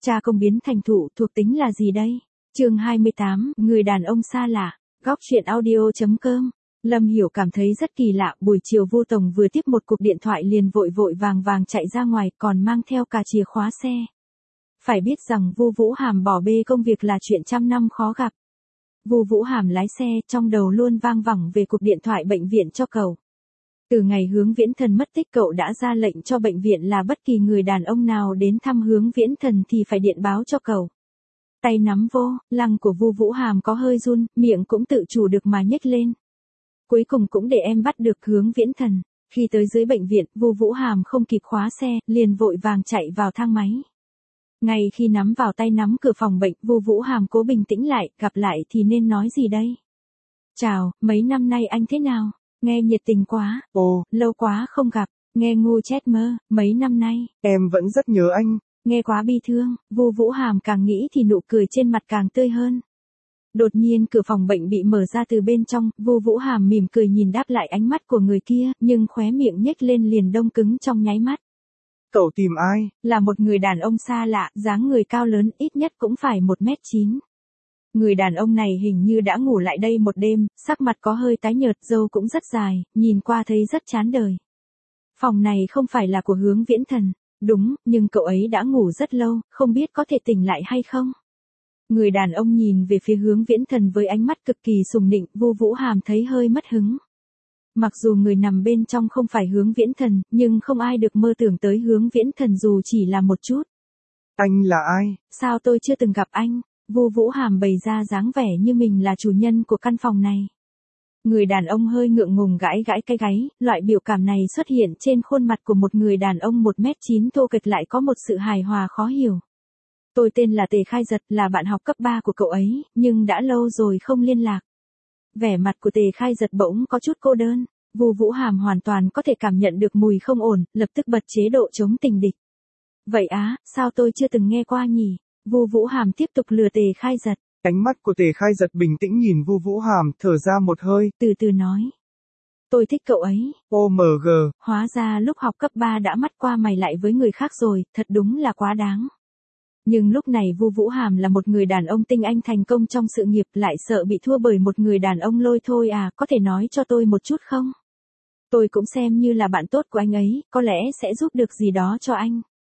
cha công biến thành thụ thuộc tính là gì đây? Chương 28, người đàn ông xa lạ. Góc truyện audio.com. Lâm Hiểu cảm thấy rất kỳ lạ, buổi chiều Vu Tổng vừa tiếp một cuộc điện thoại liền vội vội vàng vàng chạy ra ngoài, còn mang theo cả chìa khóa xe. Phải biết rằng Vu Vũ Hàm bỏ bê công việc là chuyện trăm năm khó gặp. Vu Vũ Hàm lái xe, trong đầu luôn vang vẳng về cuộc điện thoại bệnh viện cho cậu. Từ ngày Hướng Viễn Thần mất tích, cậu đã ra lệnh cho bệnh viện là bất kỳ người đàn ông nào đến thăm Hướng Viễn Thần thì phải điện báo cho cậu. Tay nắm vô lăng của Vu Vũ Hàm có hơi run, miệng cũng tự chủ được mà nhếch lên. Cuối cùng cũng để em bắt được Hướng Viễn Thần. Khi tới dưới bệnh viện, Vu Vũ Hàm không kịp khóa xe, liền vội vàng chạy vào thang máy. Ngay khi nắm vào tay nắm cửa phòng bệnh, Vu Vũ Hàm cố bình tĩnh lại, gặp lại thì nên nói gì đây? Chào, mấy năm nay anh thế nào? Nghe nhiệt tình quá. Ồ, lâu quá không gặp. Nghe ngu chết mơ, mấy năm nay. em vẫn rất nhớ anh. Nghe quá bi thương, Vu Vũ Hàm càng nghĩ thì nụ cười trên mặt càng tươi hơn. Đột nhiên cửa phòng bệnh bị mở ra từ bên trong, Vu Vũ Hàm mỉm cười nhìn đáp lại ánh mắt của người kia, nhưng khóe miệng nhếch lên liền đông cứng trong nháy mắt. Cậu tìm ai? Là một người đàn ông xa lạ, dáng người cao lớn, ít nhất cũng phải 1m9. Người đàn ông này hình như đã ngủ lại đây một đêm, sắc mặt có hơi tái nhợt, râu cũng rất dài, nhìn qua thấy rất chán đời. Phòng này không phải là của Hướng Viễn Thần. Đúng, nhưng cậu ấy đã ngủ rất lâu, không biết có thể tỉnh lại hay không. Người đàn ông nhìn về phía Hướng Viễn Thần với ánh mắt cực kỳ sùng nịnh, Vu Vũ Hàm thấy hơi mất hứng. Mặc dù người nằm bên trong không phải Hướng Viễn Thần, nhưng không ai được mơ tưởng tới Hướng Viễn Thần dù chỉ là một chút. Anh là ai? Sao tôi chưa từng gặp anh? Vu Vũ Hàm bày ra dáng vẻ như mình là chủ nhân của căn phòng này. Người đàn ông hơi ngượng ngùng gãi gãi cái gáy, loại biểu cảm này xuất hiện trên khuôn mặt của một người đàn ông 1m9 thô kệch lại có một sự hài hòa khó hiểu. Tôi tên là Tề Khai Giật, là bạn học cấp 3 của cậu ấy, nhưng đã lâu rồi không liên lạc. Vẻ mặt của Tề Khai Giật bỗng có chút cô đơn, Vu Vũ Hàm hoàn toàn có thể cảm nhận được mùi không ổn, lập tức bật chế độ chống tình địch. Vậy á, sao tôi chưa từng nghe qua nhỉ? Vu Vũ Hàm tiếp tục lừa Tề Khai Giật. Ánh mắt của Tề Khai Giật bình tĩnh nhìn Vu Vũ Hàm, thở ra một hơi, từ từ nói. Tôi thích cậu ấy. OMG. Hóa ra lúc học cấp 3 đã mắt qua mày lại với người khác rồi, thật đúng là quá đáng. Nhưng lúc này Vu Vũ Hàm là một người đàn ông tinh anh thành công trong sự nghiệp, lại sợ bị thua bởi một người đàn ông lôi thôi à, có thể nói cho tôi một chút không? Tôi cũng xem như là bạn tốt của anh ấy, có lẽ sẽ giúp được gì đó cho anh.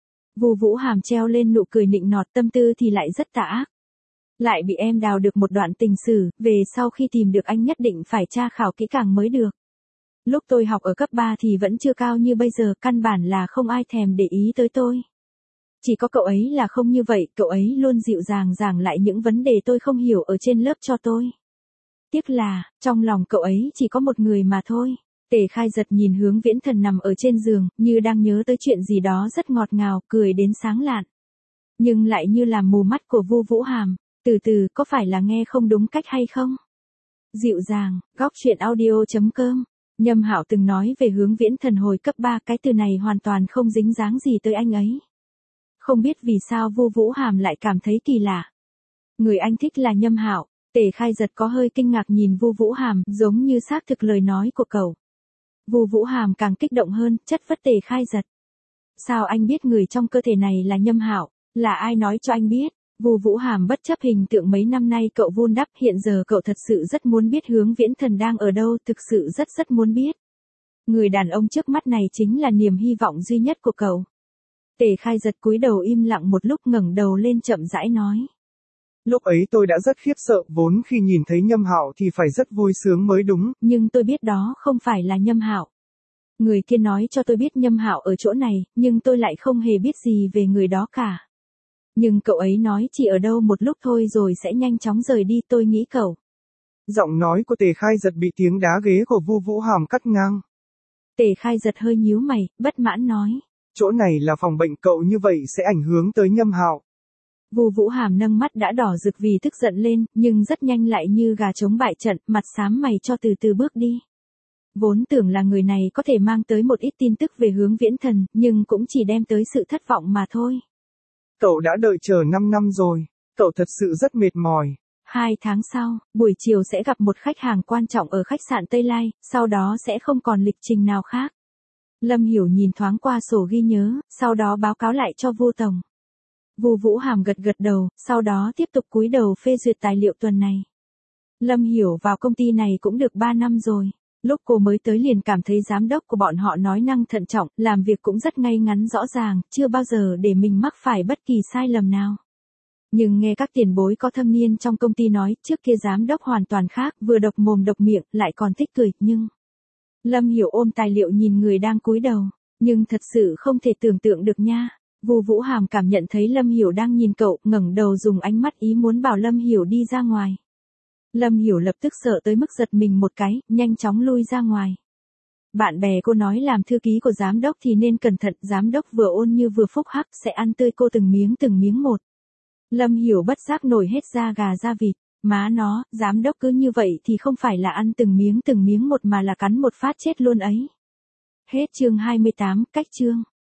Vu Vũ Hàm treo lên nụ cười nịnh nọt, tâm tư thì lại rất tà ác. Lại bị em đào được một đoạn tình sử, về sau khi tìm được anh nhất định phải tra khảo kỹ càng mới được. Lúc tôi học ở cấp 3 thì vẫn chưa cao như bây giờ, căn bản là không ai thèm để ý tới tôi. Chỉ có cậu ấy là không như vậy, cậu ấy luôn dịu dàng giảng lại những vấn đề tôi không hiểu ở trên lớp cho tôi. Tiếc là, trong lòng cậu ấy chỉ có một người mà thôi. Tề Khai Giật nhìn Hướng Viễn Thần nằm ở trên giường, như đang nhớ tới chuyện gì đó rất ngọt ngào, cười đến sáng lạn. Nhưng lại như làm mù mắt của Vu Vũ Hàm. Từ từ, có phải là nghe không đúng cách hay không? Dịu dàng, góc truyện audio.com. Nhâm Hạo từng nói về Hướng Viễn Thần hồi cấp 3, cái từ này hoàn toàn không dính dáng gì tới anh ấy. Không biết vì sao Vu Vũ Hàm lại cảm thấy kỳ lạ. Người anh thích là Nhâm Hạo. Tề Khai Giật có hơi kinh ngạc nhìn Vu Vũ Hàm, giống như xác thực lời nói của cậu. Vu Vũ Hàm càng kích động hơn, chất vấn Tề Khai Giật. Sao anh biết người trong cơ thể này là Nhâm Hạo? Là ai nói cho anh biết? Vu Vũ Hàm bất chấp hình tượng mấy năm nay cậu vun đắp, hiện giờ cậu thật sự rất muốn biết Hướng Viễn Thần đang ở đâu, thực sự rất muốn biết. Người đàn ông trước mắt này chính là niềm hy vọng duy nhất của cậu. Tề Khai Giật cúi đầu im lặng một lúc, ngẩng đầu lên chậm rãi nói. Lúc ấy tôi đã rất khiếp sợ, vốn khi nhìn thấy Nhâm Hạo thì phải rất vui sướng mới đúng. Nhưng tôi biết đó không phải là Nhâm Hạo. Người kia nói cho tôi biết Nhâm Hạo ở chỗ này, nhưng tôi lại không hề biết gì về người đó cả. Nhưng cậu ấy nói chỉ ở đâu một lúc thôi rồi sẽ nhanh chóng rời đi, tôi nghĩ cậu. Giọng nói của Tề Khai Giật bị tiếng đá ghế của Vu Vũ Hàm cắt ngang. Tề Khai Giật hơi nhíu mày, bất mãn nói. Chỗ này là phòng bệnh, cậu như vậy sẽ ảnh hưởng tới Nhâm Hạo. Vu Vũ Hàm nâng mắt đã đỏ rực vì tức giận lên, nhưng rất nhanh lại như gà trống bại trận, mặt xám mày cho từ từ bước đi. Vốn tưởng là người này có thể mang tới một ít tin tức về Hướng Viễn Thần, nhưng cũng chỉ đem tới sự thất vọng mà thôi. Cậu đã đợi chờ 5 năm rồi. Cậu thật sự rất mệt mỏi. 2 tháng sau, buổi chiều sẽ gặp một khách hàng quan trọng ở khách sạn Tây Lai, sau đó sẽ không còn lịch trình nào khác. Lâm Hiểu nhìn thoáng qua sổ ghi nhớ, sau đó báo cáo lại cho Vu Tổng. Vu Vũ Hàm gật gật đầu, sau đó tiếp tục cúi đầu phê duyệt tài liệu tuần này. Lâm Hiểu vào công ty này cũng được 3 năm rồi. Lúc cô mới tới liền cảm thấy giám đốc của bọn họ nói năng thận trọng, làm việc cũng rất ngay ngắn rõ ràng, chưa bao giờ để mình mắc phải bất kỳ sai lầm nào. Nhưng nghe các tiền bối có thâm niên trong công ty nói, trước kia giám đốc hoàn toàn khác, vừa độc mồm độc miệng, lại còn thích cười, nhưng... Lâm Hiểu ôm tài liệu nhìn người đang cúi đầu, nhưng thật sự không thể tưởng tượng được nha. Vu Vũ Hàm cảm nhận thấy Lâm Hiểu đang nhìn cậu, ngẩng đầu dùng ánh mắt ý muốn bảo Lâm Hiểu đi ra ngoài. Lâm Hiểu lập tức sợ tới mức giật mình một cái, nhanh chóng lui ra ngoài. Bạn bè cô nói làm thư ký của giám đốc thì nên cẩn thận, giám đốc vừa ôn như vừa phúc hắc sẽ ăn tươi cô từng miếng một. Lâm Hiểu bất giác nổi hết da gà da vịt, má nó, giám đốc cứ như vậy thì không phải là ăn từng miếng một mà là cắn một phát chết luôn ấy. Hết chương 28, cách chương.